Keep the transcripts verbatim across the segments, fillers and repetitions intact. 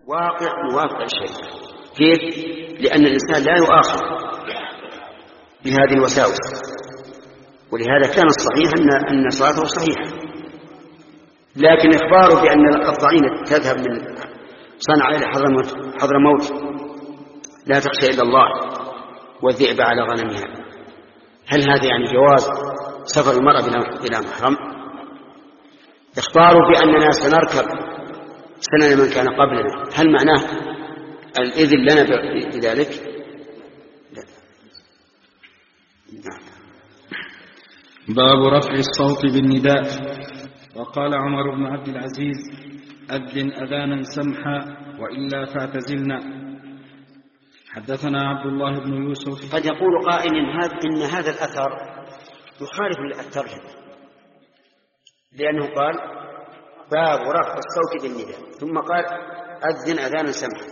واقع موافق للشريعة. كيف؟ لأن الإنسان لا يؤاخذ بهذه الوساوس، ولهذا كان الصحيح أن صلاته صحيحة. لكن إخباره بأن الضعينة تذهب من صنعاء إلى حضرموت لا تخشى إلا الله والذئب على غنمها، هل هذا يعني جواز سفر المرأة بلا محرم؟ إخباره بأننا سنركب سنن من كان قبلنا، هل معناه الإذن لنا بذلك؟ باب رفع الصوت بالنداء. وقال عمر بن عبد العزيز: أذن أذانا سمحا وإلا فاعتزلنا. حدثنا عبد الله بن يوسف. قد يقول قائل إن هذا الأثر يخالف الترجمة، لأنه قال باب رفع الصوت بالنداء ثم قال أذن أذانا سمحا،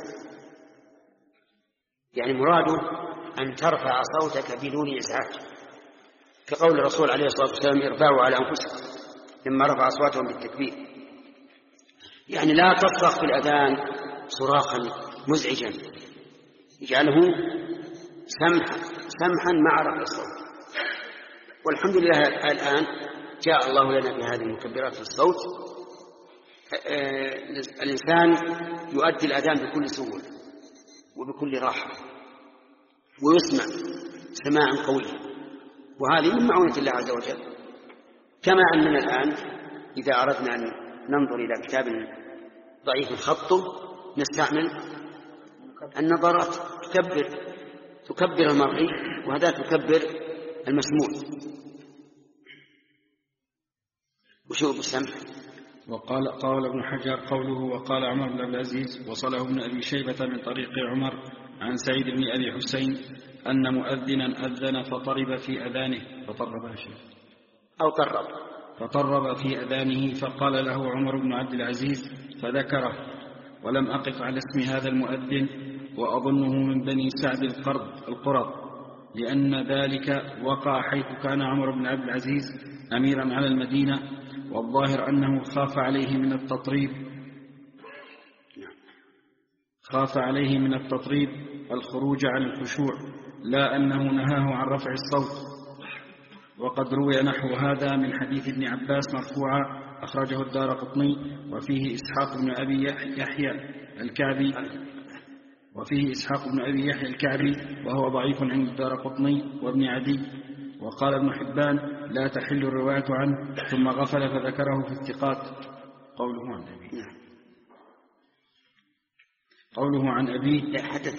يعني مراده أن ترفع صوتك بدون إزعاج، كقول الرسول عليه الصلاة والسلام: ارفعوا على أنفسكم لما رفع أصواتهم بالتكبير، يعني لا تصرخ في الأذان صراخا مزعجا، يجعله سمحا سمحا مع رفع الصوت. والحمد لله الآن جاء الله لنا بهذه المكبرات في الصوت، الإنسان يؤدي الأذان بكل سهولة وبكل راحة ويسمع سماعا قويا، وهذه من معونة الله عز وجل. كما أننا الآن إذا أردنا أن ننظر إلى كتاب ضعيف خطه نستعمل النظرات، تكبر تكبر المرئي وهذا تكبر المسموع. وشو بالسمع؟ وقال قال ابن حجر قوله وقال عمر بن عبد العزيز وصله ابن أبي شيبة من طريق عمر عن سعيد بن أبي حسين أن مؤذنا أذن فطرب في أذانه فطرب شيء أو طرب فطرب في أذانه فقال له عمر بن عبد العزيز فذكره، ولم أقف على اسم هذا المؤذن وأظنه من بني سعد القرض القرض لأن ذلك وقع حيث كان عمر بن عبد العزيز أميرا على المدينة، والظاهر أنه خاف عليه من التطريب خاف عليه من التطريب الخروج عن الخشوع، لا أنه نهاه عن رفع الصوت. وقد روي نحو هذا من حديث ابن عباس مرفوعا أخرجه الدارقطني، وفيه إسحاق بن أبي يحيى الكعبي وفيه إسحاق بن أبي يحيى الكعبي وهو ضعيف عند الدارقطني وابن عدي. وقال ابن حبان لا تحل الرواية عنه، ثم غفل فذكره في الثقات. قوله عن أبيه قوله عن أبيه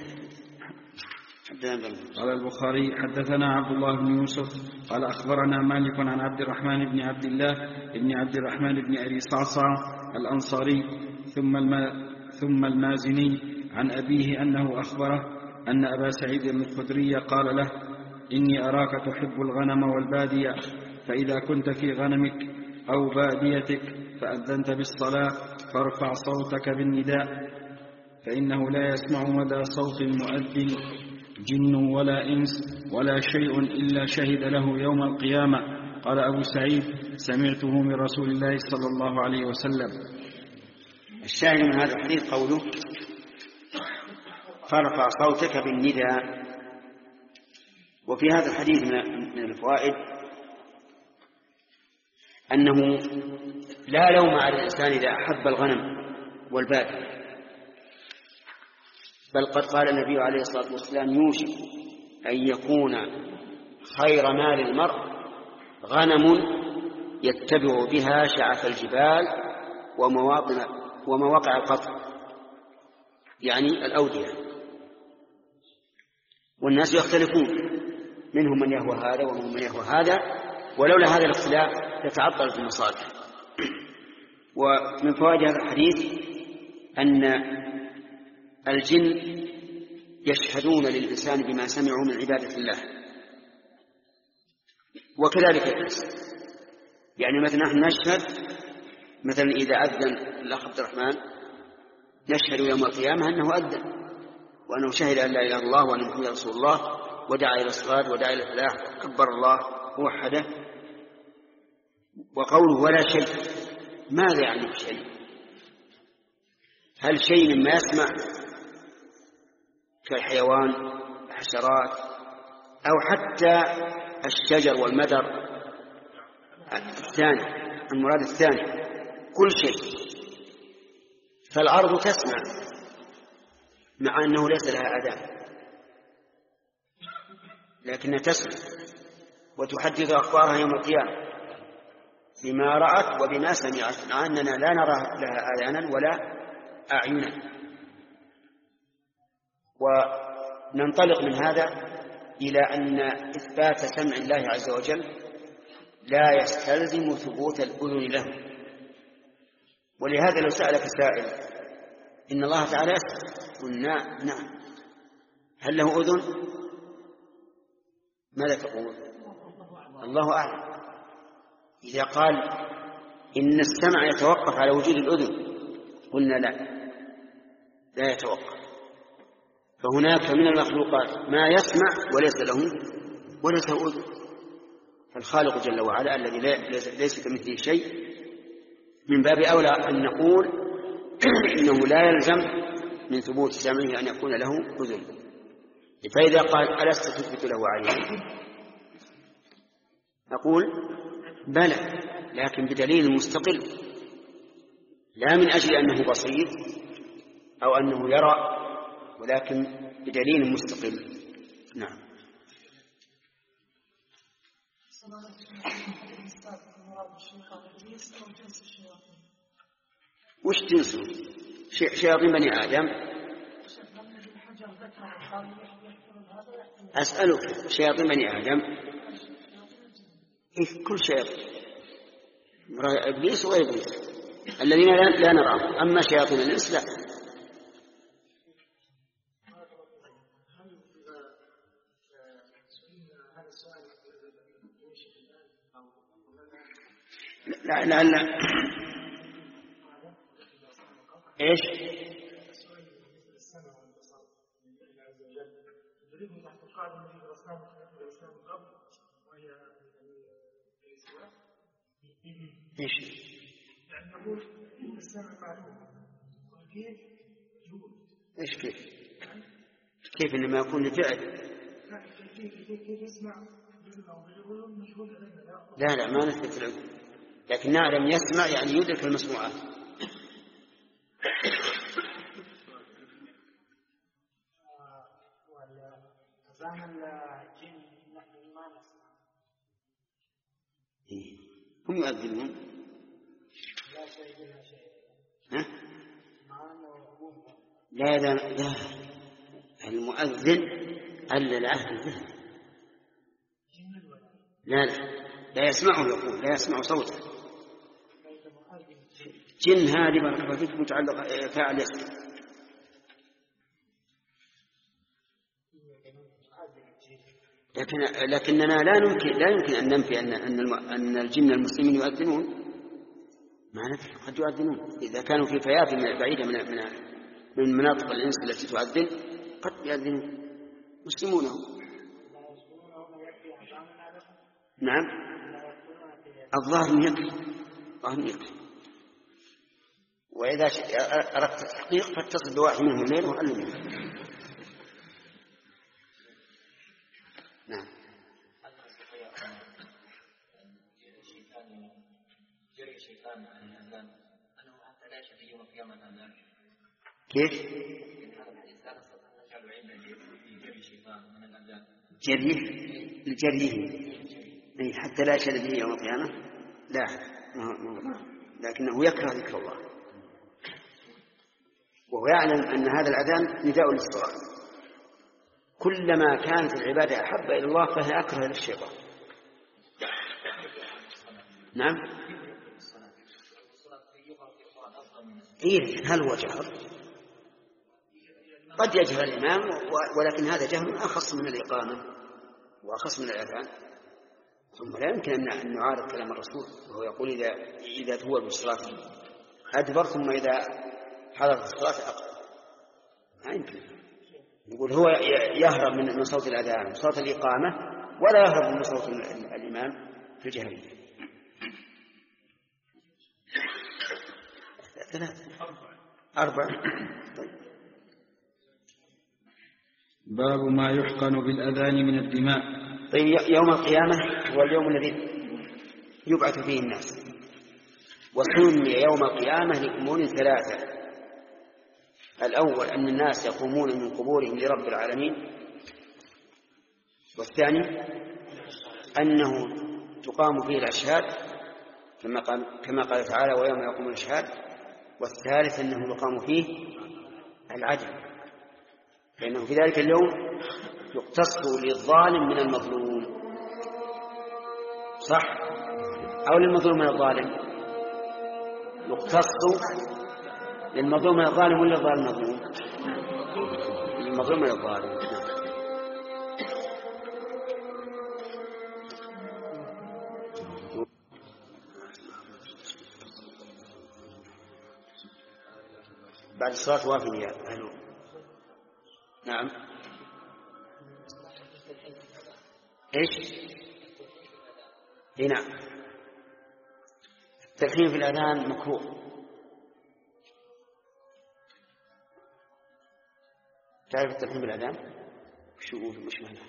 قال البخاري حدثنا عبد الله بن يوسف قال أخبرنا مالك عن عبد الرحمن بن عبد الله بن عبد الرحمن بن أبي صعصع الأنصاري ثم الما ثم المازني عن أبيه أنه أخبره أن أبا سعيد الخدري قال له إني أراك تحب الغنم والبادية، فإذا كنت في غنمك أو باديتك فأذنت بالصلاة فارفع صوتك بالنداء، فإنه لا يسمع مدى صوت المؤذن جن ولا إنس ولا شيء إلا شهد له يوم القيامة. قال أبو سعيد سمعته من رسول الله صلى الله عليه وسلم. الشاهد من هذا الحديث قوله فارفع صوتك بالنداء. وفي هذا الحديث من الفوائد أنه لا لوم على الإنسان إذا أحب الغنم والبادية، بل قد قال النبي عليه الصلاة والسلام يوشك أن يكون خير مال المرء غنم يتبع بها شعف الجبال ومواطن ومواقع القطر، يعني الأودية، والناس يختلفون، منهم من يهوى هذا ومنهم من يهوى هذا، ولولا هذا الاختلاف تتعطلت المصالح. ومن فوائد هذا الحديث أن الجن يشهدون للإنسان بما سمعوا من عبادة الله، وكذلك الناس. يعني مثلا نحن نشهد مثلا إذا أذن الأخ عبد الرحمن نشهد يوم القيامة أنه أذن وأنه شهد أن لا إله إلا الله وأن محمد رسول الله ودعا إلى الصلاة ودعا إلى الفلاح كبر الله ووحده. وقوله ولا شيء، ماذا يعني شيء؟ هل شيء مما يسمع كالحيوان الحشرات أو حتى الشجر والمدر الثاني المراد الثاني كل شيء. فالأرض تسمع مع أنه ليس لها آذان لكنها تسمع وتحدث أخبارها يوم القيامة بما رأت وبما سمعت مع أننا لا نرى لها آذانا ولا أعينا. وننطلق من هذا إلى أن إثبات سمع الله عز وجل لا يستلزم ثبوت الأذن له. ولهذا لو سألك سائل إن الله تعالى يسمع قلنا نعم، هل له أذن؟ ماذا تقول؟ الله أعلم. إذا قال إن السمع يتوقف على وجود الأذن قلنا لا لا يتوقف. فهناك من المخلوقات ما يسمع وليس له وليس له أذن. فالخالق جل وعلا الذي ليس كمثله شيء من باب أولى أن نقول إنه لا يلزم من ثبوت سمعه أن يكون له أذن. فإذا قال ألست تثبت له عينا نقول بلى، لكن بدليل مستقل لا من أجل أنه بصير أو أنه يرى، ولكن بدليل مستقل. نعم. وش جنسه؟ شياطين بني آدم. أسألك شياطين بني آدم إيه؟ كل شياطين إبليس وغير إبليس الذين لا نراهم. أما شياطين الإنس لا. لا لا لا إيش؟ إيش؟ يعني نقول إن السمع معلوم وكيف جهود. إيش كيف؟ كيف إنما يكون لفعل؟ كيف يسمع؟ لا لا ما نثبت العلم، لكن نعلم يسمع يعني يدرك المسموعات. هم يؤذنون ها؟ لا لا لا المؤذن ألا العهد الذهني لا لا لا يسمعه يقول لا يسمع صوته. جن هذه بارك الله فيك متعلق فاعل يسمع. لكن لكننا لا يمكن لا يمكن أن ننفي أن أن أن الجن المسلمين يؤذنون. ما ندري قد يؤذنون إذا كانوا في فيافٍ بعيدة من من من مناطق الإنس التي تؤذن قد يؤذنون مسلمون. نعم الظاهر يكفي الظاهر يكفي. وإذا أردت التحقيق فاتصل بواحد منهم الليل وعلمه. نعم. كيف؟ جريه لجريه أي حتى لا يشهد به يوم القيامة. لا لكنه يكره ذكر الله وهو يعلم أن هذا الأذان نداء للصلاة. كلما كانت العبادة أحب إلى الله فهي أكره للشيطان. نعم. إيه هل هو جهر؟ قد يجهر الإمام ولكن هذا جهر أخص من الإقامة وأخص من الأذان. ثم لا يمكن أن نعارض كلام الرسول وهو يقول إذا إذا هو بالصلاة أدبر ثم إذا حضرت الصلاة أقبل. ما يمكن. يقول هو يهرب من صوت الأذان وصوت الإقامة ولا يهرب من صوت الإمام في الجهرية. ثلاثة أربع. طيب. باب ما يحقن بالأذان من الدماء. طيب، يوم القيامة هو اليوم الذي يبعث فيه الناس، وسمي يوم القيامة لأمور ثلاثة. الأول أن الناس يقومون من قبورهم لرب العالمين، والثاني أنه تقام فيه الأشهاد كما قال, كما قال تعالى ويوم يقوم الأشهاد، والثالث أنه يقام فيه العدل، لأنه في ذلك اليوم يقتص للظالم من المظلوم، صح؟ أو للمظلوم من الظالم؟ يقتص للمظلوم من الظالم ولا الظالم مظلوم؟ المظلوم من الظالم. بعد الصلاة وافي يا أهل. نعم. إيش؟ هنا التلحين في الأذان مكروه. تعرف التلحين في الأذان؟ شو مش معناه؟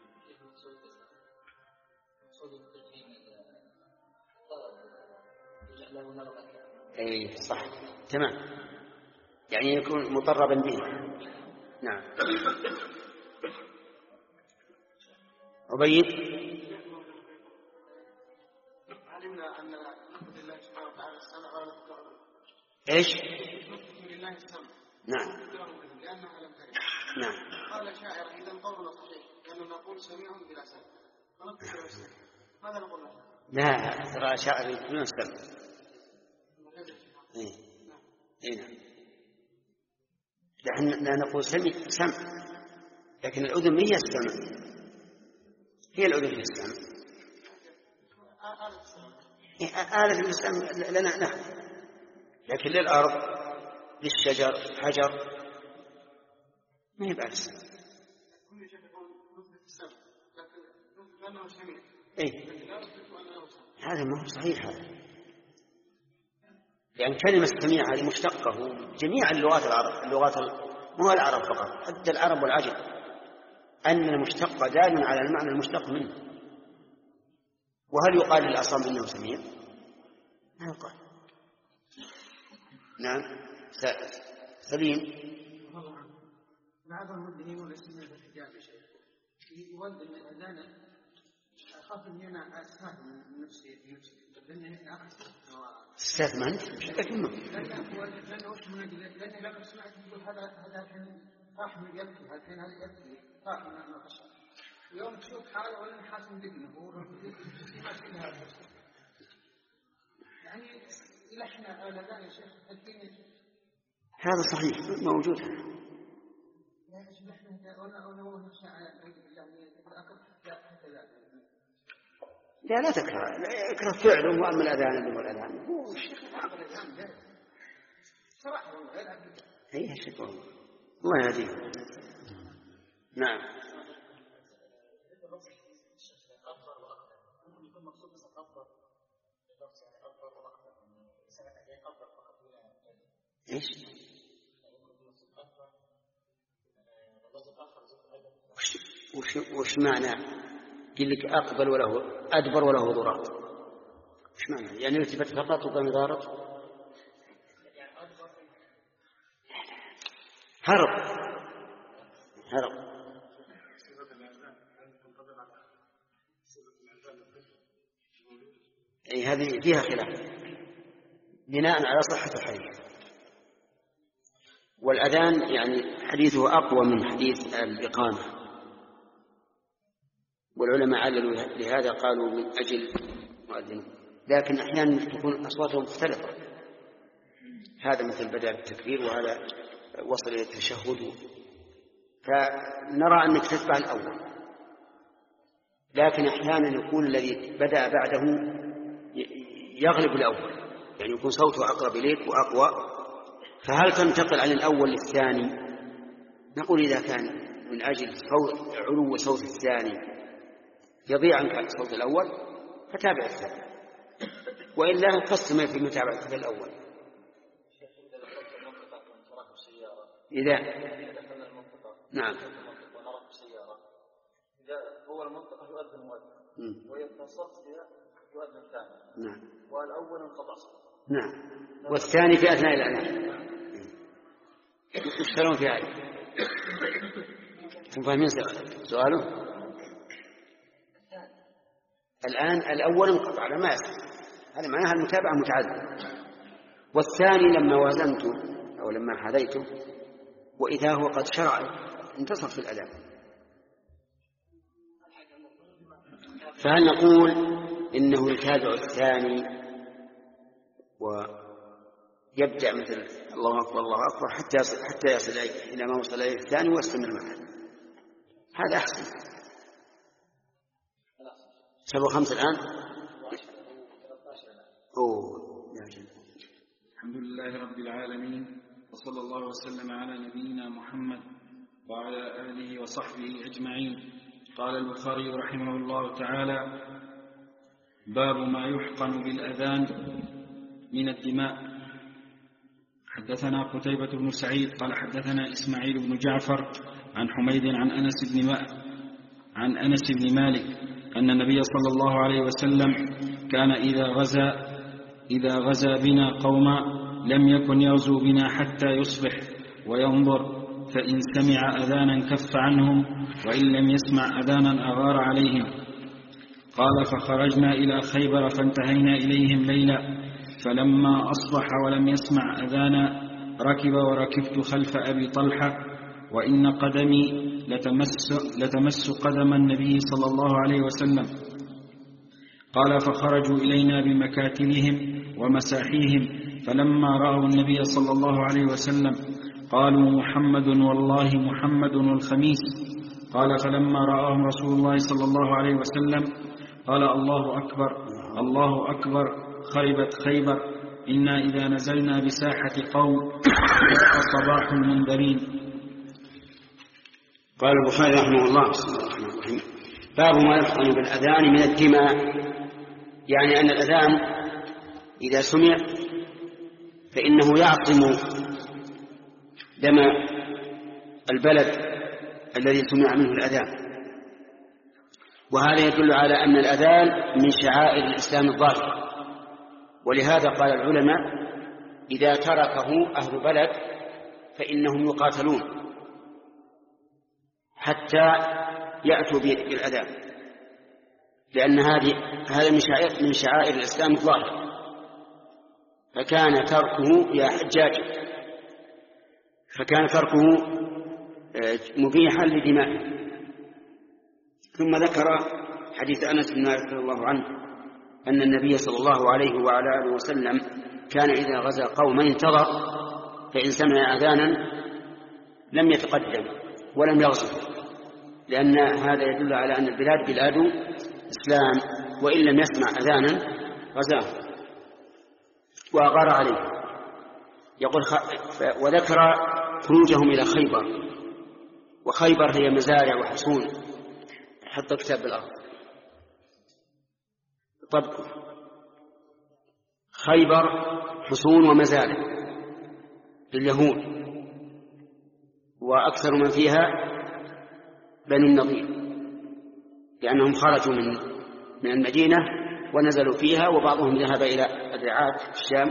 أي صح، تمام، يعني يكون مطربا به. نعم. عبيد. علمنا أن نقول لله سبحانه وتعالى السمع ولا نقول إيش؟ نقول لله السمع. نعم. لأنها لم ترد. نعم. قال شاعر إذا قولنا صحيح لأننا نقول سميع بلا سمع. فنقول السمع. ماذا نقول له؟ لا، ترى شاعر يقولون السمع. إيه. إيه نعم. نحن لا نقول سمع سمع، لكن الأذن هي السمع، هي الأذن هي السمع. آلة الإسلام لنا نحن، لكن للأرض للشجر حجر ما يبقى السمع. إيه؟ هذا ما هو صحيح هذا، لأن يعني كلمة سميع هذه مشتقة جميع اللغات العرب، اللغات مو العرب فقط، حتى العرب والعجم، أن المشتق دال على المعنى المشتق منه. وهل يقال للأصم إنه سميع؟ ما يقال. نعم. سليم. بعض المدنيين والاسمين في الحجاب شيء يود من الأذان أخاف أن يمنع أسفاد من نفسي نفسي لأنه أقصد استثمنت لكنه لأنه وش من أجل لأنه لما سمعت يقول هذا هذا الحين راح من يبكي هذا الحين هذا يبكي راح من النقش يوم تشوف حاله ولا حاسم دقنه هو ما في هذا يعني إلى إحنا الأذان يا شيخ الدين هذا صحيح موجود. لا لا تكره، لا يكره فعله، وأما الأذان اللي هو الأذان هو الشيخ أيها الشيخ الله يهديه. نعم. إيش؟ وش وش معنى؟ يقول لك أقبل وله أدبر وله ضرات، وش معنى؟ يعني التفت فقط وقام ضارط؟ هرب هرب. أي هذه فيها خلاف بناء على صحة الحديث، والأذان يعني حديثه أقوى من حديث الإقامة، والعلماء عللوا لهذا قالوا من أجل مؤذن، لكن أحيانا تكون أصواتهم مختلفة، هذا مثل بدأ بالتكبير وهذا وصل إلى التشهد، فنرى أنك تتبع الأول، لكن أحيانا يكون الذي بدأ بعده يغلب الأول، يعني يكون صوته أقرب إليك وأقوى، فهل تنتقل عن الأول للثاني؟ نقول إذا كان من أجل علو صوت الثاني يضيع عنك صوت الأول فتابع الثاني، وإلا قسم في متابعة الأول. إذا نعم إذا هو المنطقة يؤذن مؤذن ويتصف يؤذن ثاني نعم والأول انقطع نعم والثاني في أثناء الأذان يشترون في هذا. فاهمين سؤاله؟ الآن الأول انقطع ما يصح، هذا معناها المتابعة متعذرة. والثاني لما وازنته أو لما حذيته وإذا هو قد شرع انتصر في الأذان، فهل نقول إنه يتابع الثاني ويبدأ مثل الله أكبر الله أكبر حتى يصل حتى يصل إلى ما وصل إليه الثاني ويستمر معه؟ هذا أحسن. سبع خمس الآن. أوه يا جل. الحمد لله رب العالمين، وصلى الله وسلم على نبينا محمد وعلى آله وصحبه أجمعين. قال البخاري رحمه الله تعالى: باب ما يحقن بالأذان من الدماء. حدثنا قتيبة بن سعيد قال حدثنا إسماعيل بن جعفر عن حميد عن أنس بن ما عن أنس بن مالك أن النبي صلى الله عليه وسلم كان إذا غزا إذا غزا بنا قوما لم يكن يغزو بنا حتى يصبح وينظر، فإن سمع أذانا كف عنهم، وإن لم يسمع أذانا أغار عليهم. قال: فخرجنا إلى خيبر فانتهينا إليهم ليلا، فلما أصبح ولم يسمع أذانا ركب وركبت خلف أبي طلحة، وإن قدمي لتمس, لتمس قدم النبي صلى الله عليه وسلم. قال: فخرجوا إلينا بمكاتلهم ومساحيهم، فلما رأوا النبي صلى الله عليه وسلم قالوا: محمد والله محمد الخميس. قال: فلما رآهم رسول الله صلى الله عليه وسلم قال: الله أكبر الله أكبر، خربت خيبر، إنا إذا نزلنا بساحة قوم جاء صباح المنذرين. قال البخاري رحمه الله: باب ما يحقن بالأذان من الدماء، يعني أن الأذان إذا سمع فإنه يعصم دم البلد الذي سمع منه الأذان، وهذا يدل على أن الأذان من شعائر الإسلام الظاهرة. ولهذا قال العلماء: إذا تركه أهل بلد فإنهم يقاتلون حتى يأتوا بالأذان، لأن هذه هذا من شعائر من شعائر الإسلام الظاهرة. فكان تركه يا حجاج فكان تركه مبيحا لدمائه. ثم ذكر حديث أنس بن مالك رضي الله عنه أن النبي صلى الله عليه وعلى آله وسلم كان إذا غزا قوما انتظر، فإن سمع أذانا لم يتقدم ولم يغزو، لأن هذا يدل على أن البلاد بلاد إسلام، وإن لم يسمع أذانا غزاه وأغار عليه. يقول: وذكر خروجهم إلى خيبر، وخيبر هي مزارع وحصون. حط كتاب بالأرض. طب خيبر حصون ومزارع لليهود، وأكثر من فيها بنو النضير، لأنهم خرجوا من من المدينة ونزلوا فيها، وبعضهم ذهب إلى الرعاة في الشام.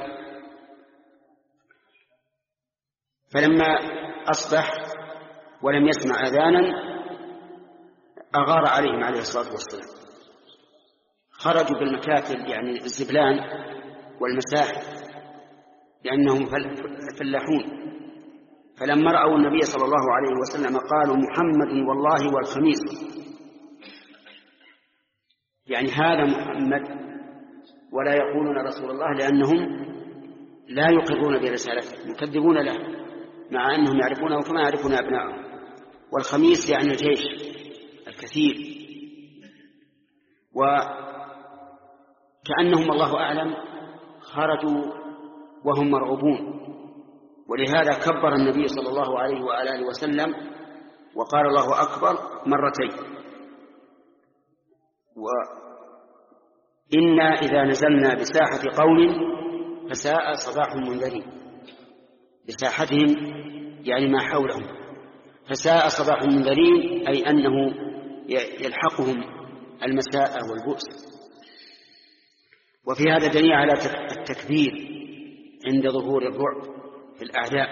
فلما أصبح ولم يسمع أذانا أغار عليهم عليه الصلاة والسلام. خرجوا بالمكاتل يعني الزبلان والمساحف لأنهم فلاحون. فلما رأوا النبي صلى الله عليه وسلم قالوا: محمد والله والخميس، يعني هذا محمد، ولا يقولون رسول الله، لأنهم لا يقرون برسالته، يكذبون له مع أنهم يعرفونه كما يعرفون أبنائهم. والخميس يعني الجيش الكثير، وكأنهم الله أعلم خرجوا وهم مرعوبون. ولهذا كبر النبي صلى الله عليه وآله وسلم وقال: الله أكبر مرتين. وإنا إذا نزلنا بساحة قوم فساء صباح المنذرين. بساحتهم يعني ما حولهم. فساء صباح المنذرين أي أنه يلحقهم المساء والبؤس. وفي هذا دليل على التكبير عند ظهور الرعب في الأعداء،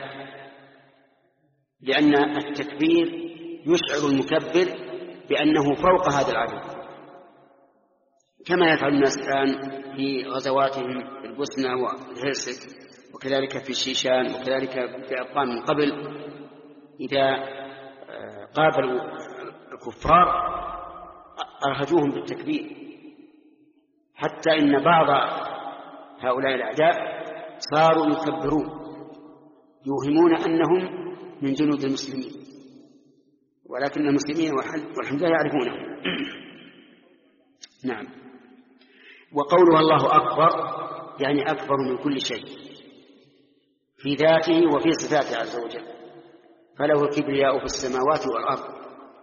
لأن التكبير يشعر المكبر بأنه فوق هذا العدو، كما يفعل الناس الآن في غزواتهم في البوسنة والهرسك، وكذلك في الشيشان، وكذلك في أفغان من قبل. إذا قابلوا الكفار أرهجوهم بالتكبير، حتى إن بعض هؤلاء الأعداء صاروا يكبرون يوهمون أنهم من جنود المسلمين، ولكن المسلمين والحمد لله يعرفونه. نعم. وقولها الله أكبر يعني أكبر من كل شيء في ذاته وفي صفاته عز وجل، فله الكبرياء في السماوات والأرض،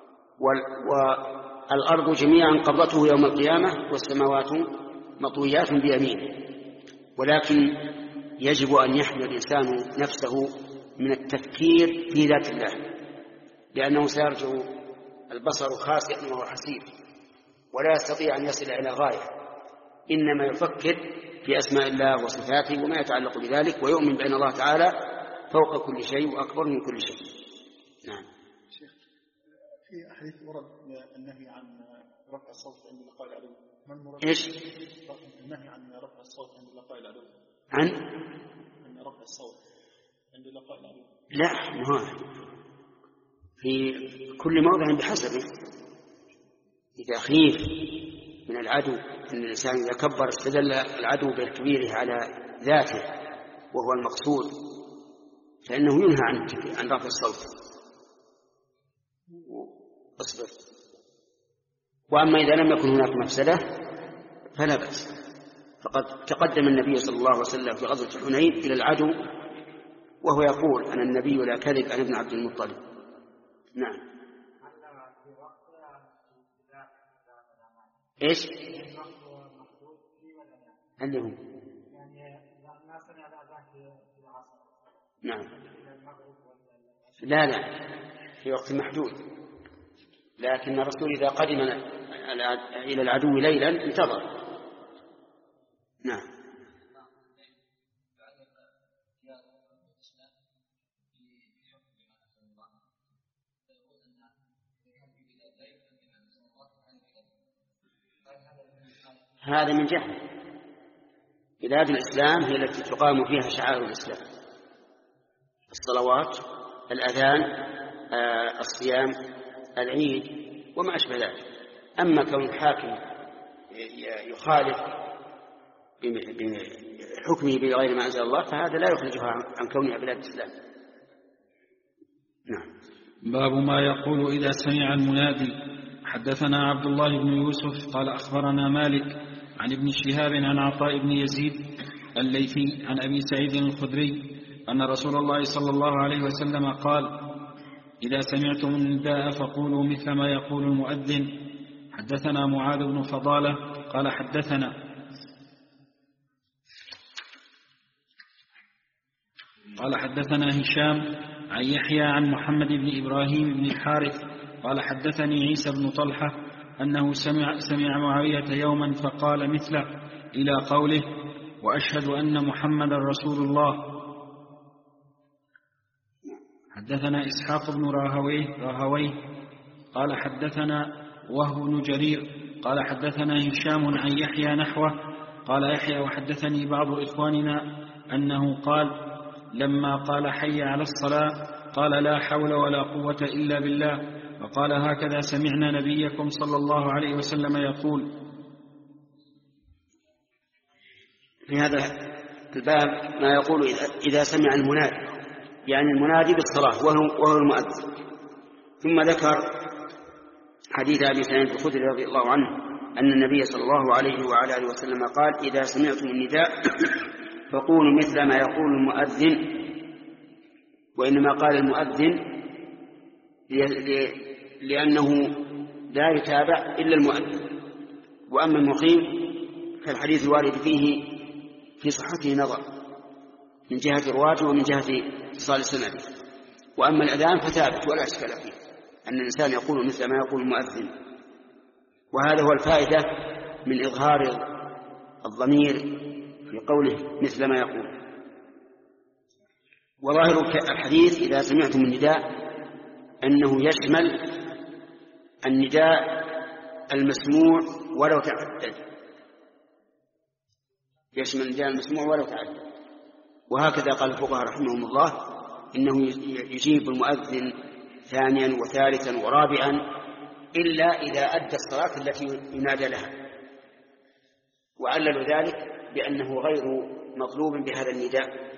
والأرض جميعا قبضته يوم القيامة والسماوات مطويات بيمينه. ولكن يجب أن يحمي الإنسان نفسه من التفكير في ذات الله، لأنه سيرجع البصر خاسئا وهو حسير ولا يستطيع أن يصل إلى غاية، إنما يفكر في أسماء الله وصفاته وما يتعلق بذلك، ويؤمن بأن الله تعالى فوق كل شيء وأكبر من كل شيء. نعم. شيخ، في حديث ورد النهي عن رفع الصوت عند لقاء العدو، ما المراد؟ إيش؟ النهي عن رفع الصوت عند لقاء العدو. عن؟ عن رفع الصوت عند لقاء العدو. لا، ما في كل موضع بحسبه. إذا خيف من العدو أن الإنسان إذا كبر استدل العدو بالكبيره على ذاته وهو المقصود، فإنه ينهى عن عن رفع الصوت. اصبر. وأما إذا لم يكن هناك مفسدة فلا بأس. فقد تقدم النبي صلى الله عليه وسلم في غزوة حنين إلى العدو وهو يقول أنا النبي لا كذب، أنا ابن عبد المطلب. نعم. إيش؟ عندهم. نعم. لا لا في وقت محدود، لكن الرسول إذا قدم إلى العدو ليلا انتظر. نعم. هذا من جهل. بلاد الإسلام هي التي تقام فيها شعائر الإسلام، الصلوات، الأذان، آه، الصيام، العيد وما أشبه ذلك. أما كون الحاكم يخالف بحكمه بغير ما أنزل الله فهذا لا يخرجها عن كونها بلاد الإسلام. نعم. باب ما يقول إذا سمع المنادي. حدثنا عبد الله بن يوسف قال أخبرنا مالك عن ابن شهاب عن عطاء بن يزيد الليثي عن أبي سعيد الخدري أن رسول الله صلى الله عليه وسلم قال إذا سمعتم النداء فقولوا مثل ما يقول المؤذن. حدثنا معاذ بن فضالة قال حدثنا قال حدثنا هشام عن يحيى عن محمد بن إبراهيم بن الحارث قال حدثني عيسى بن طلحة أنه سمع, سمع معاوية يوما فقال مثله إلى قوله وأشهد أن محمد رسول الله. حدثنا إسحاق بن راهويه, راهويه قال حدثنا وهب بن جرير قال حدثنا هشام عن يحيى نحوه قال يحيى وحدثني بعض إخواننا أنه قال لما قال حي على الصلاة قال لا حول ولا قوة إلا بالله، وقال هكذا سمعنا نبيكم صلى الله عليه وسلم يقول. في هذا الباب ما يقول إذا سمع المنادي، يعني المنادي بالصلاة وهو, وهو المؤذن. ثم ذكر حديث أبي سعيد الخدري رضي الله عنه أن النبي صلى الله عليه وعلى آله وسلم قال إذا سمعتم النداء فقولوا مثل ما يقول المؤذن. وإنما قال المؤذن لأنه لا يتابع إلا المؤذن، وأما المقيم فالحديث الوارد فيه في صحته نظر من جهة رواته ومن جهة اتصال السند. وأما الأذان فثابت ولا إشكال فيه، أن الإنسان يقول مثل ما يقول المؤذن. وهذا هو الفائدة من إظهار الضمير في قوله مثل ما يقول. وظاهر الحديث إذا سمعتم النداء أنه يشمل النداء المسموع ولو تعدد، يشمل النداء المسموع ولو تعدد. وهكذا قال الفقهاء رحمهم الله إنه يجيب المؤذن ثانيا وثالثا ورابعا إلا إذا أدى الصلاة التي ينادى لها، وعللوا ذلك بأنه غير مطلوب بهذا النداء.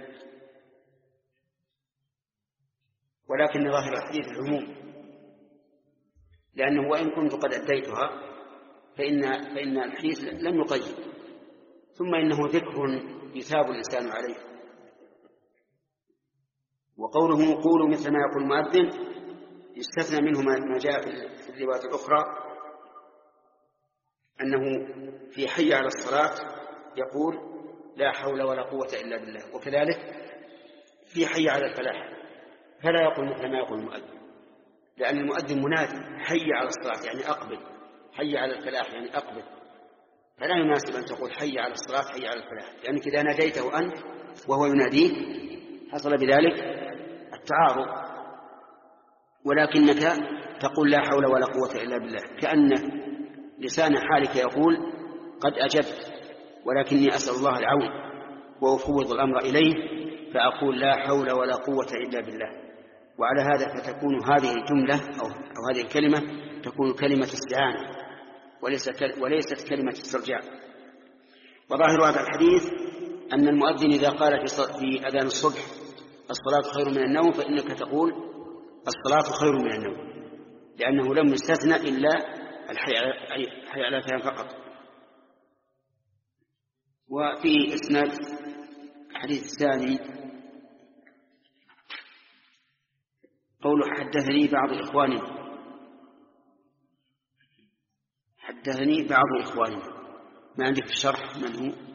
ولكن ظاهر الحديث العموم، لأنه وإن كنت قد أديتها فإن, فإن الحديث لم يقيد، ثم إنه ذكر يثاب الإنسان عليه. وقوله قولوا مثل ما يقول المؤذن يستثنى منه ما جاء في الروايات الأخرى أنه في حي على الصلاة يقول لا حول ولا قوة إلا بالله، وكذلك في حي على الفلاح فلا يقول مثل ما يقول المؤذن، لأن المؤذن منادي حي على الصلاة يعني أقبل، حي على الفلاح يعني أقبل، فلا يناسب أن تقول حي على الصلاة حي على الفلاح، لأنك إذا ناديته أنت وهو يناديه حصل بذلك التعارض. ولكنك تقول لا حول ولا قوة إلا بالله، كأن لسان حالك يقول قد أجبت ولكني أسأل الله العون وأفوض الأمر إليه فأقول لا حول ولا قوة إلا بالله. وعلى هذا فتكون هذه الجملة أو, أو هذه الكلمة تكون كلمة استعانة وليست كلمة استرجاع. وظاهر هذا الحديث أن المؤذن إذا قال في أذان الصبح الصلاة خير من النوم فإنك تقول الصلاة خير من النوم، لأنه لم يستثنى إلا الحي على الفهم فقط. وفي إسناد الحديث الثاني قوله حدثني بعض إخواننا، حدثني بعض إخواننا، ما عندك في الشرح من هو؟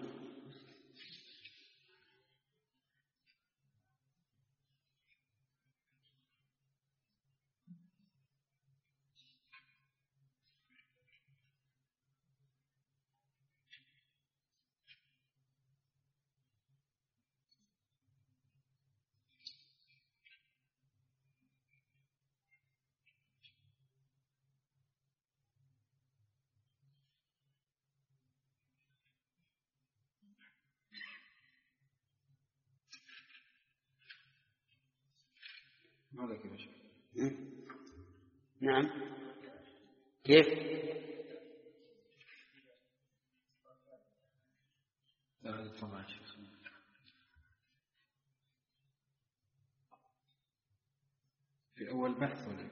ماذا كذا شيء؟ نعم كيف؟ لا طبعا في أول بحث ولا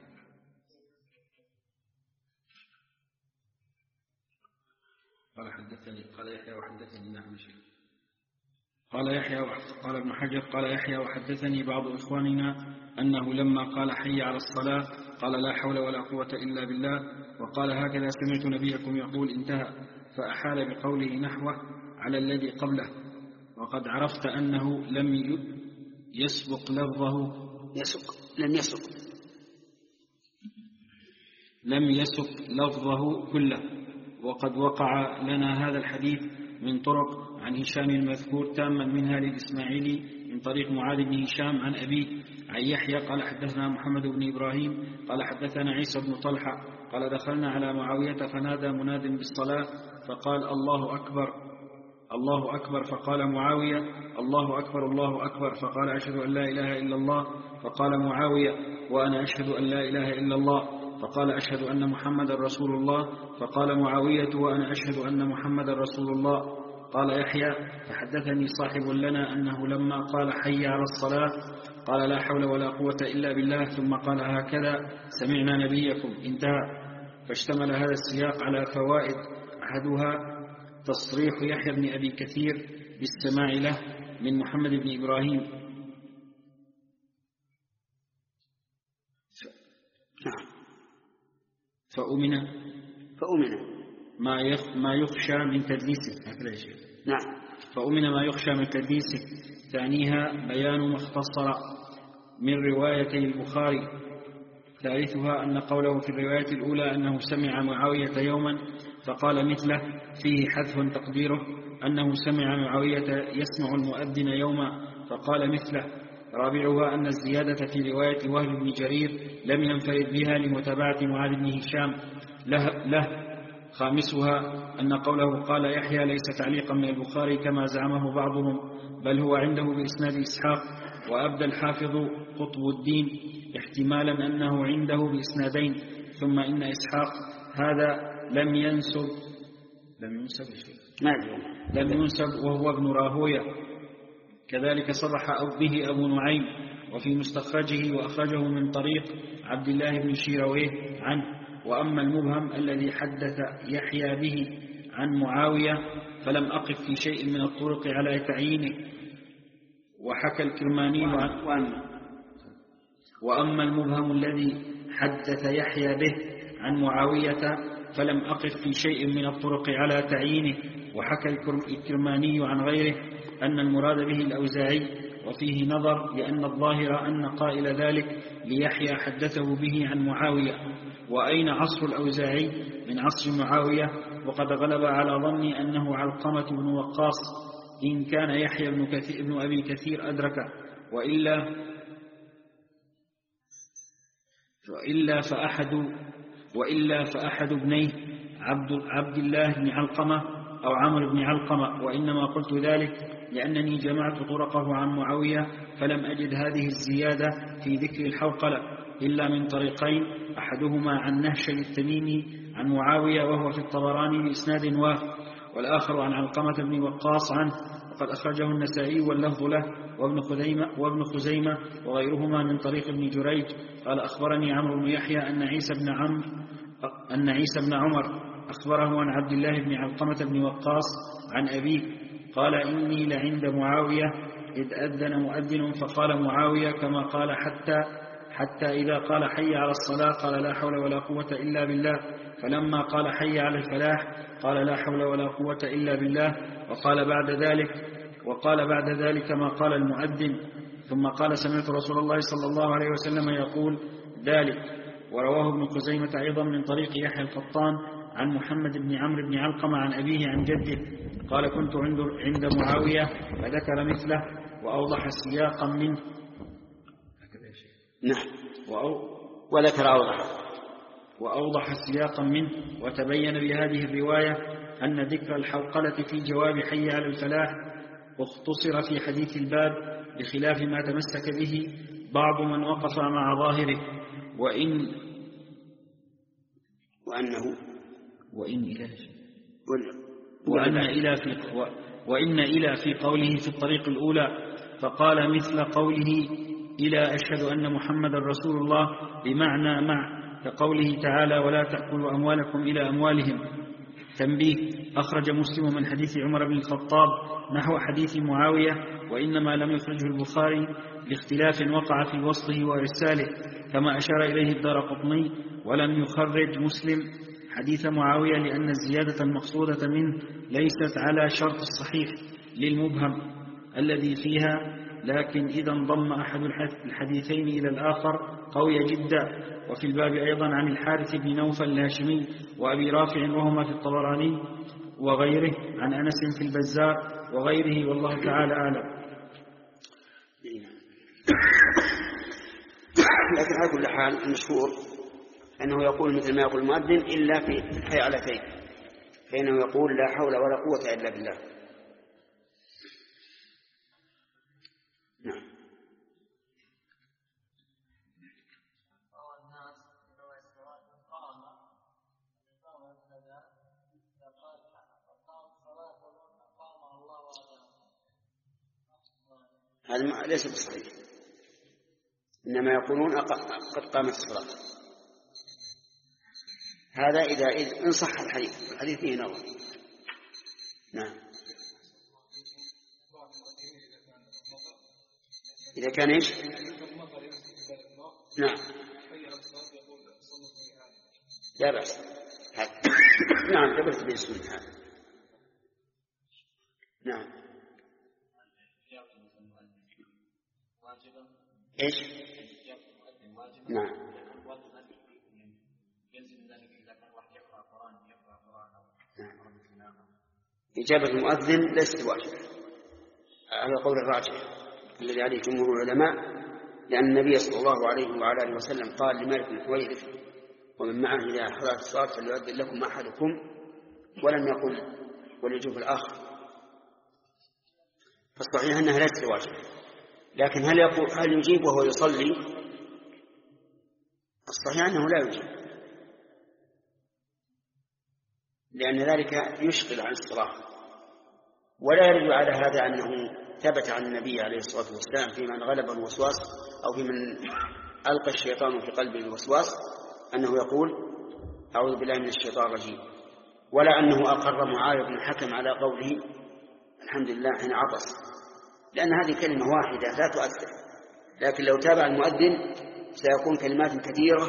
قال حدثني قال يحيى وحدثني نعم شيء قال يحيى قال ابن حجر قال يحيى وحدثني بعض إخواننا أنه لما قال حي على الصلاة قال لا حول ولا قوة إلا بالله، وقال هكذا سمعت نبيكم يقول انتهى، فأحال بقوله نحوه على الذي قبله. وقد عرفت أنه لم يسبق لفظه يسق لم يسق لم يسق لفظه كله. وقد وقع لنا هذا الحديث من طرق عن هشام المذكور تاما منها للإسماعيلي من طريق معاذ بن هشام عن أبيه عن يحيى قال حدثنا محمد بن إبراهيم قال حدثنا عيسى بن طلحة قال دخلنا على معاوية فنادى مناد بالصلاة فقال الله أكبر الله أكبر، فقال معاوية الله أكبر الله أكبر، فقال أشهد أن لا إله إلا الله، فقال معاوية وأنا أشهد أن لا إله إلا الله، فقال أشهد أن محمد رسول الله، فقال معاوية وأنا أشهد أن محمد رسول الله. قال يحيى فحدثني صاحب لنا أنه لما قال حي على الصلاة قال لا حول ولا قوة إلا بالله، ثم قال هكذا سمعنا نبيكم انتهى. فاشتمل هذا السياق على فوائد، أحدها تصريح يحيى بن أبي كثير بالسماع له من محمد بن إبراهيم. نعم. فأمن فأمن ما ما يخشى من تدليسه، هكذا يا شيخ. نعم. فأمن ما يخشى من تدليسه. ثانيها بيان ما اختصر من روايتي البخاري. ثالثها أن قوله في الرواية الأولى أنه سمع معاوية يوما فقال مثله فيه حذف تقديره أنه سمع معاوية يسمع المؤذن يوما فقال مثله. رابعها أن الزيادة في رواية وهب بن جرير لم ينفرد بها لمتابعة معاذ بن هشام له, له. خامسها أن قوله قال يحيى ليس تعليقا من البخاري كما زعمه بعضهم، بل هو عنده بإسناد إسحاق، وأبدى الحافظ قطب الدين احتمالا أنه عنده بإسنادين. ثم إن إسحاق هذا لم ينسب لم ينسب لم ينسب وهو ابن راهويه، كذلك صرح به أبو نعيم وفي مستخرجه وأخرجه من طريق عبد الله بن شيرويه عنه. وأما المبهم الذي حدث يحيى به عن معاوية فلم أقف في شيء من الطرق على تعيينه، وحكى الكرماني عن وأما المبهم الذي حدث يحيى به عن معاوية فلم أقف في شيء من الطرق على تعيينه، وحكى الكرماني عن غيره أن المراد به الأوزاعي، وفيه نظر لأن الظاهر أن قائل ذلك ليحيى حدثه به عن معاوية. وأين عصر الأوزاعي من عصر معاوية؟ وقد غلب على ظني أنه علقمة بن وقاص، إن كان يحيى بن, كثير بن أبي كثير أدركه، وإلا, وإلا فأحد وإلا فأحد ابنيه عبد, عبد الله بن علقمة أو عمرو بن علقمة. وإنما قلت ذلك لأنني جمعت طرقه عن معاوية فلم أجد هذه الزيادة في ذكر الحوقلة إلا من طريقين، أحدهما عن نهشل التميمي عن معاوية وهو في الطبراني بإسناد وافق، والآخر عن علقمة بن وقاص عنه، وقد أخرجه النسائي واللفظ له وابن خزيمة, وابن خزيمة وغيرهما من طريق ابن جريج. قال أخبرني عمرو بن يحيى أن عيسى بن عمرو أن عيسى بن عمر أخبره عن عبد الله بن علقمة بن وقاص عن أبيه قال إني لعند معاوية إذ أذن مؤذن فقال معاوية كما قال حتى حتى إذا قال حي على الصلاة قال لا حول ولا قوة إلا بالله، فلما قال حي على الفلاح قال لا حول ولا قوة إلا بالله، وقال بعد ذلك وقال بعد ذلك ما قال المؤذن، ثم قال سمعت رسول الله صلى الله عليه وسلم يقول ذلك. ورواه ابن خزيمة أيضا من طريق يحيى القطان عن محمد بن عمرو بن علقمة عن أبيه عن جده قال كنت عند عند معاوية فذكر مثله وأوضح سياقا منه. نعم، وذكر أوضح وأوضح سياقا منه. وتبين بهذه الرواية أن ذكر الحوقلة في جواب حي على الفلاح اختصر في حديث الباب بخلاف ما تمسك به بعض من وقف مع ظاهره. وإن وأنه وإن إلى وأن إلى في وإن إلى في قوله في الطريق الأولى فقال مثل قوله إلى أشهد أن محمد رسول الله بمعنى مع، كقوله تعالى ولا تأكلوا أموالكم إلى أموالهم. تنبيه: أخرج مسلم من حديث عمر بن الخطاب نحو حديث معاوية، وإنما لم يخرجه البخاري لاختلاف وقع في وصله وإرساله، كما أشار إليه الدارقطني. ولم يخرج مسلم حديث معاوية لأن الزيادة المقصودة منه ليست على شرط الصحيح للمبهم الذي فيها، لكن إذا انضم أحد الحديثين إلى الآخر قوي جدا. وفي الباب أيضا عن الحارث بن نوفل الهاشمي وأبي رافع وهما في الطبراني وغيره عن أنس في البزار وغيره، والله تعالى أعلم. لكن على كل حال المشهور أنه يقول مثل ما يقول المؤذن إلا في الحي على فين، فإنه يقول لا حول ولا قوة إلا بالله. نعم. هذا ليس بصحيح، إنما يقولون قد قامت الصلاة. هذا إذا إن صح الحديث، الحديث فيه نظر. نعم. إذا كان إيش؟ نعم لا بأس. نعم قبلت باسم هذا. نعم. إيش؟ نعم. إجابة المؤذن ليست واجبة على قول الراجح الذي عليه جمهور العلماء، لأن النبي صلى الله عليه وعلى آله وسلم قال لمالك بن حويرث ومن معه إذا حضرت الصلاة فليؤذن لكم أحدكم، ولم يقل وليجوب الآخر، فالصحيح أنها ليست واجبة. لكن هل يقول هل يجيب وهو يصلي؟ الصحيح أنه لا يجيب، لأن ذلك يشغل عن الصلاة. ولا يرد على هذا أنه ثبت عن النبي عليه الصلاة والسلام في من غلب الوسواس أو في من ألقى الشيطان في قلبه الوسواس أنه يقول أعوذ بالله من الشيطان الرجيم، ولا أنه أقر معاوية بن الحكم على قوله الحمد لله حين عطس، لأن هذه كلمة واحدة لا تؤثر. لكن لو تابع المؤذن سيكون كلمات كثيرة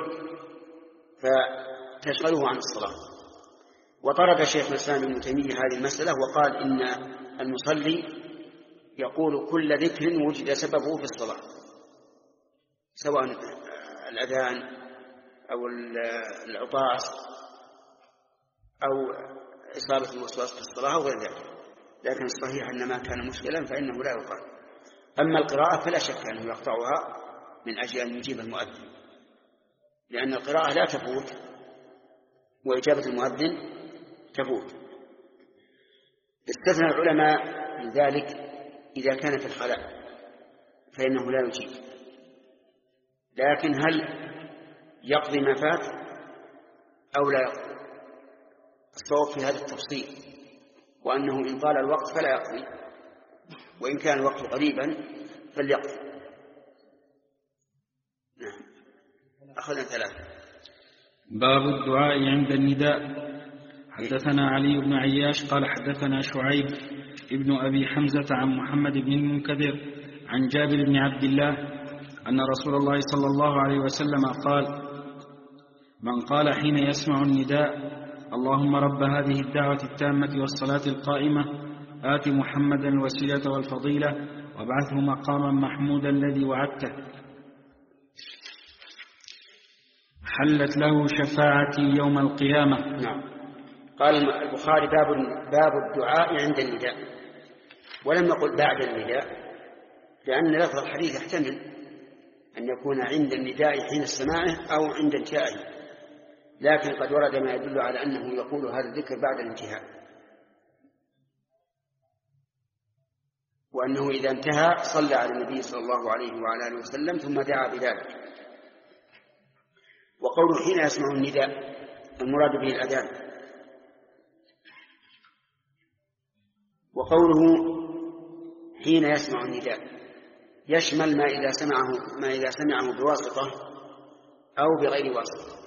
فتشغله عن الصلاة. وطرد شيخ الإسلام ابن تيمية هذه المسألة وقال إن المصلي يقول كل ذكر وجد سببه في الصلاة، سواء الأذان أو العطاس أو إصابة الوسواس في الصلاة وغير ذلك. لكن الصحيح أن ما كان مشكلا فإنه لا يقال. أما القراءة فلا شك أنه يقطعها من أجل أن يجيب المؤذن، لأن القراءة لا تفوت وإجابة المؤذن تفوت. استثنى العلماء من ذلك إذا كان في الخلاء فإنه لا يجيب. لكن هل يقضي ما فات أو لا يقضي؟ الصواب في هذا التفصيل، وأنه إن طال الوقت فلا يقضي، وإن كان الوقت قريبا فليقضي. نعم. أخذنا ثلاثة. باب الدعاء عند النداء. حدثنا علي بن عياش قال حدثنا شعيب ابن أبي حمزة عن محمد بن المنكدر عن جابر بن عبد الله أن رسول الله صلى الله عليه وسلم قال: من قال حين يسمع النداء اللهم رب هذه الدعوة التامة والصلاة القائمة آت محمدا الوسيلة والفضيلة وابعثه مقاما محمودا الذي وعدته حلت له شفاعتي يوم القيامة. نعم. قال البخاري باب باب الدعاء عند النداء، ولم يقل بعد النداء، لأن لفظ الحديث يحتمل أن يكون عند النداء حين سماعه أو عند انتهائه، لكن قد ورد ما يدل على أنه يقول هذا الذكر بعد الانتهاء، وأنه إذا انتهى صلى على النبي صلى الله عليه وعلى آله وسلم ثم دعا بذلك. وقوله حين يسمع النداء المراد به الأذان. وقوله حين يسمع النداء يشمل ما إذا سمعه ما إذا سمعه بواسطة أو بغير واسطة.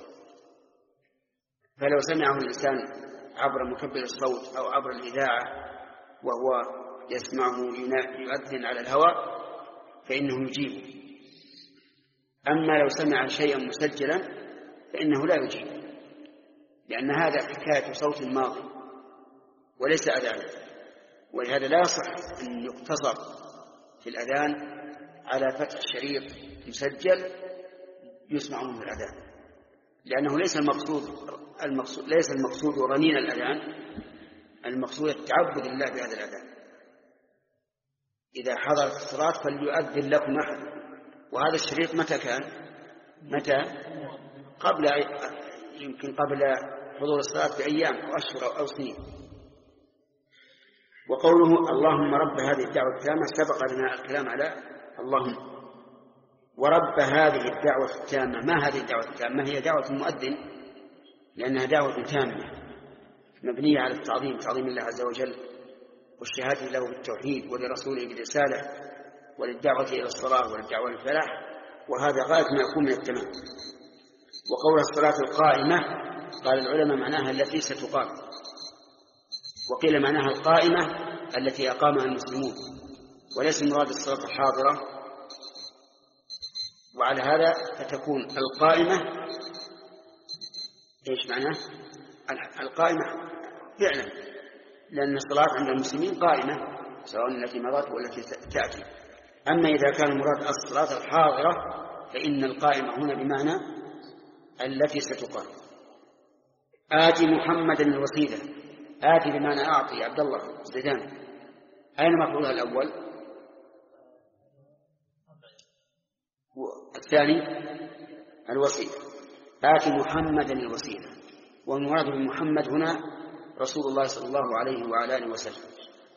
فلو سمعه الإنسان عبر مكبر الصوت أو عبر الإذاعة وهو يسمعه يؤذن على الهواء فإنه يجيب. أما لو سمع شيئا مسجلا فإنه لا يجيب، لأن هذا حكاية صوت ماضي وليس أذانا، ولهذا لا يصح أن يقتصر في الأذان على فتح شريط مسجل يسمع منه الأذان، لأنه ليس المقصود المقصود ليس المقصود رنين الأذان، المقصود التعبد لله بهذا الأذان. إذا حضرت الصلاة فليؤذن لكم أحد. وهذا الشريط متى كان؟ متى؟ قبل يمكن قبل حضور الصلاة بأيام أو أشهر أو سنين. وقوله اللهم رب هذه الدعوة التامة سبق لنا الكلام على اللهم ورب هذه الدعوة التامة. ما هذه الدعوة التامة؟ هي دعوة المؤذن، لأنها دعوة تامة مبنية على التعظيم، تعظيم الله عز وجل والشهادة له بالتوحيد ولرسوله بالرسالة وللدعوة إلى الصلاة وللدعوة للفلاح، وهذا غاية ما يكون من التمام. وقول الصلاة القائمة قال العلماء معناها التي ستقام، وقيل معناها القائمة التي أقامها المسلمون، وليس مراد الصلاة الحاضرة. وعلى هذا فتكون القائمة إيش معناه؟ القائمة فعلا، لأن الصلاة عند المسلمين قائمة سواء التي مضت والتي تأتي. أما إذا كان المراد الصلاة الحاضرة فإن القائمة هنا بمعنى التي ستقام. آتي محمدا الوسيلة، آتي بمعنى أعطي عبد الله زيدان، أين مفعولها الأول؟ الثاني الوسيلة، آتي محمدا الوسيلة، والمراد بمحمد هنا رسول الله صلى الله عليه وعلى آله وسلم.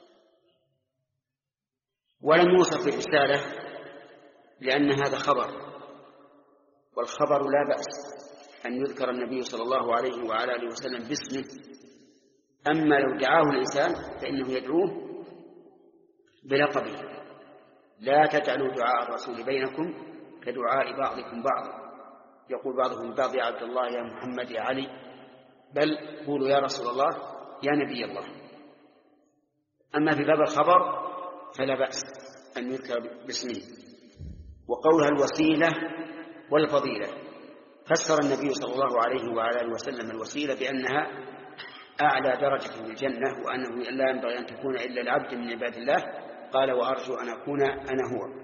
ولم يوصف بالرسالة لأن هذا خبر، والخبر لا بأس أن يذكر النبي صلى الله عليه وعلى آله وسلم باسمه. أما لو دعاه الإنسان فإنه يدعوه بلقبه. لا تجعلوا دعاء الرسول بينكم كدعاء بعضكم بعضا، يقول بعضهم بعض يا عبد الله يا محمد يا علي، بل قولوا يا رسول الله يا نبي الله. أما في باب الخبر فلا بأس أن يذكر باسمه. وقولها الوسيلة والفضيلة، فسر النبي صلى الله عليه وعلى آله وسلم الوسيلة بأنها أعلى درجة في الجنة، وأنه لا ينبغي أن تكون إلا العبد من عباد الله، قال وأرجو أن أكون أنا هو.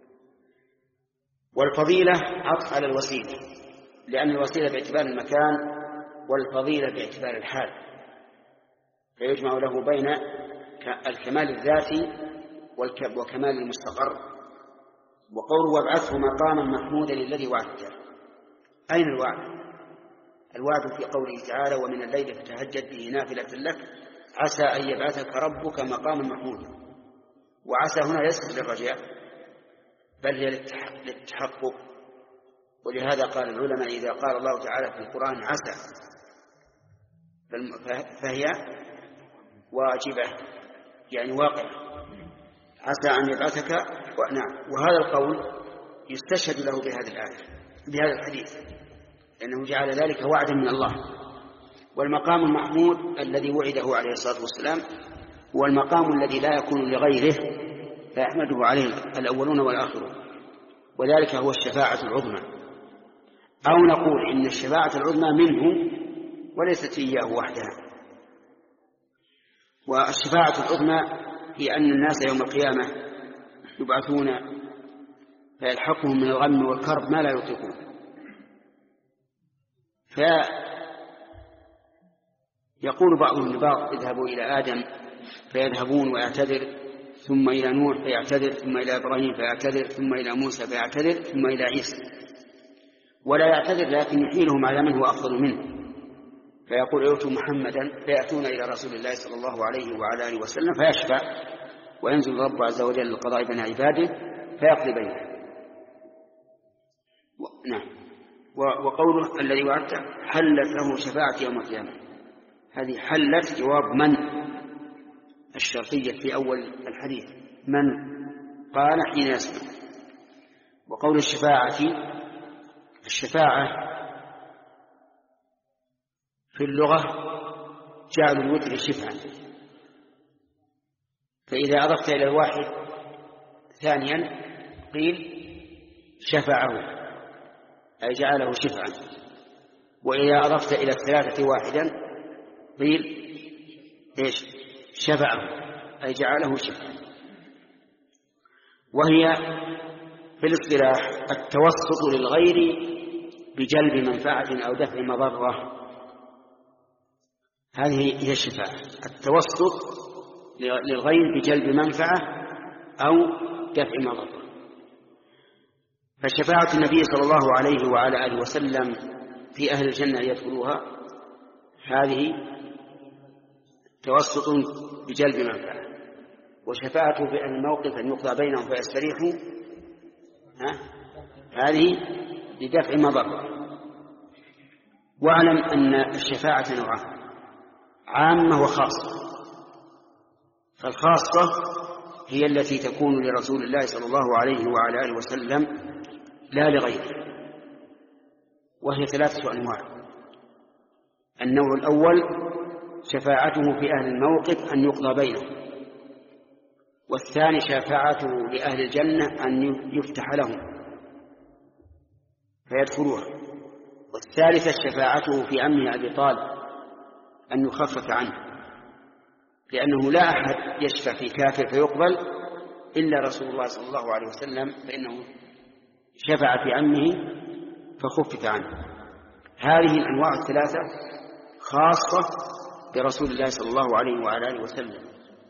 والفضيلة عطف على الوسيلة، لأن الوسيلة باعتبار المكان والفضيلة باعتبار الحال، فيجمع له بين الكمال الذاتي وكمال المستقر. وقوله وابعثه مقاما محمودا الذي وعدته، أين الوعد؟ الوعد في قوله تعالى ومن الليل فتهجد به نافلة لك عسى أن يبعثك ربك مقاما محمودا. وعسى هنا ليست للرجاء بل هي للتحقق، ولهذا قال العلماء إذا قال الله تعالى في القرآن عسى فهي واجبة يعني واقعة، عسى أن يبعثك. نعم، وهذا القول يستشهد له بهذه الآية بهذا الحديث، لأنه جعل ذلك وعدا من الله. والمقام المحمود الذي وعده عليه الصلاة والسلام هو المقام الذي لا يكون لغيره فيحمده عليه الأولون والآخرون، وذلك هو الشفاعة العظمى. أو نقول إن الشفاعة العظمى منه وليست إياه وحدها. والشفاعة العظمى هي أن الناس يوم القيامة يبعثون فيلحقهم من الغم والكرب ما لا يطيقون، فيقول بعضهم لبعض اذهبوا إلى آدم فيذهبون ويعتذر، ثم إلى نوح فيعتذر، ثم إلى إبراهيم فيعتذر، ثم إلى موسى فيعتذر، ثم إلى عيسى، ولا يعتذر لكن يحيلهم على من هو أفضل منه، فيقول ائتوا محمدا، فيأتون إلى رسول الله صلى الله عليه وعلى آله وسلم فيشفع، وينزل رب عز وجل للقضاء بين عباده فيقضي بينهم. نعم. وقوله الذي وعدته حلت له شفاعة يوم القيامة، هذه حلت جواب من الشرطية في أول الحديث، من قال حين يسمع. وقول الشفاعة، الشفاعة في اللغة جعل الوتر شفعا، فإذا أضفت إلى الواحد ثانيا قيل شفعه أي جعله شفعا، وإذا أضفت إلى الثلاثة واحدا قيل إيش شفعه أي جعله شفعا. وهي في الاصطلاح التوسط للغير بجلب منفعة أو دفع مضرة، هذه هي الشفاعة، التوسط للغير بجلب منفعة أو دفع مضرة. فشفاعة النبي صلى الله عليه وعلى آله وسلم في أهل الجنة يدخلوها هذه توسط بجلب منفعة، وشفاعته في أهل الموقف أن يقضى بينهم فيستريحوا هذه لدفع مضرة. واعلم أن الشفاعة نوعان، عامة وخاصة. فالخاصة هي التي تكون لرسول الله صلى الله عليه وعلى آله وسلم لا لغيره، وهي ثلاثة أنواع. النوع الأول شفاعته في أهل الموقف أن يقضى بينهم، والثاني شفاعته لأهل الجنة أن يفتح لهم فيدخلوها، والثالثة شفاعته في عمه أبي طالب أن يخفف عنه، لأنه لا أحد يشفع في كافر فيقبل إلا رسول الله صلى الله عليه وسلم فإنه شفع في عمه فخفف عنه. هذه الأنواع الثلاثة خاصة برسول الله صلى الله عليه وعلى آله وسلم،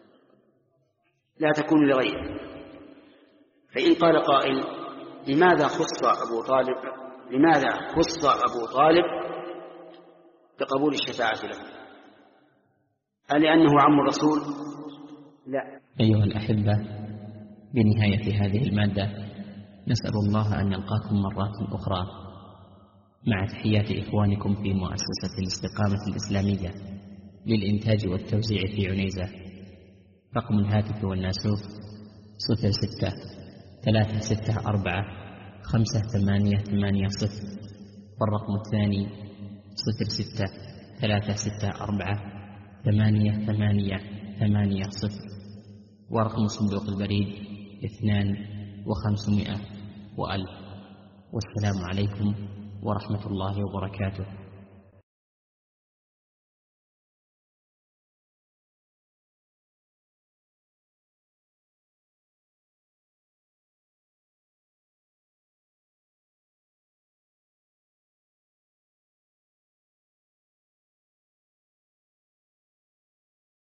لا تكون لغيره. فإن قال قائل: لماذا خص أبو طالب لماذا خص أبو طالب بقبول الشفاعة له؟ هل لأنه عم الرسول؟ لا. أيها الأحبة، بنهاية هذه المادة نسأل الله أن نلقاكم مرات أخرى مع تحيات إخوانكم في مؤسسة الاستقامة الإسلامية للإنتاج والتوزيع في عنيزة. رقم الهاتف والناسوب صفر ستة ثلاثة ستة أربعة خمسة ثمانية ثمانية صفر، والرقم الثاني صفر ستة ثلاثة ستة أربعة ثمانية ثمانية ثمانية صفر، ورقم صندوق البريد اثنان وخمسمائة وألف. والسلام عليكم ورحمة الله وبركاته.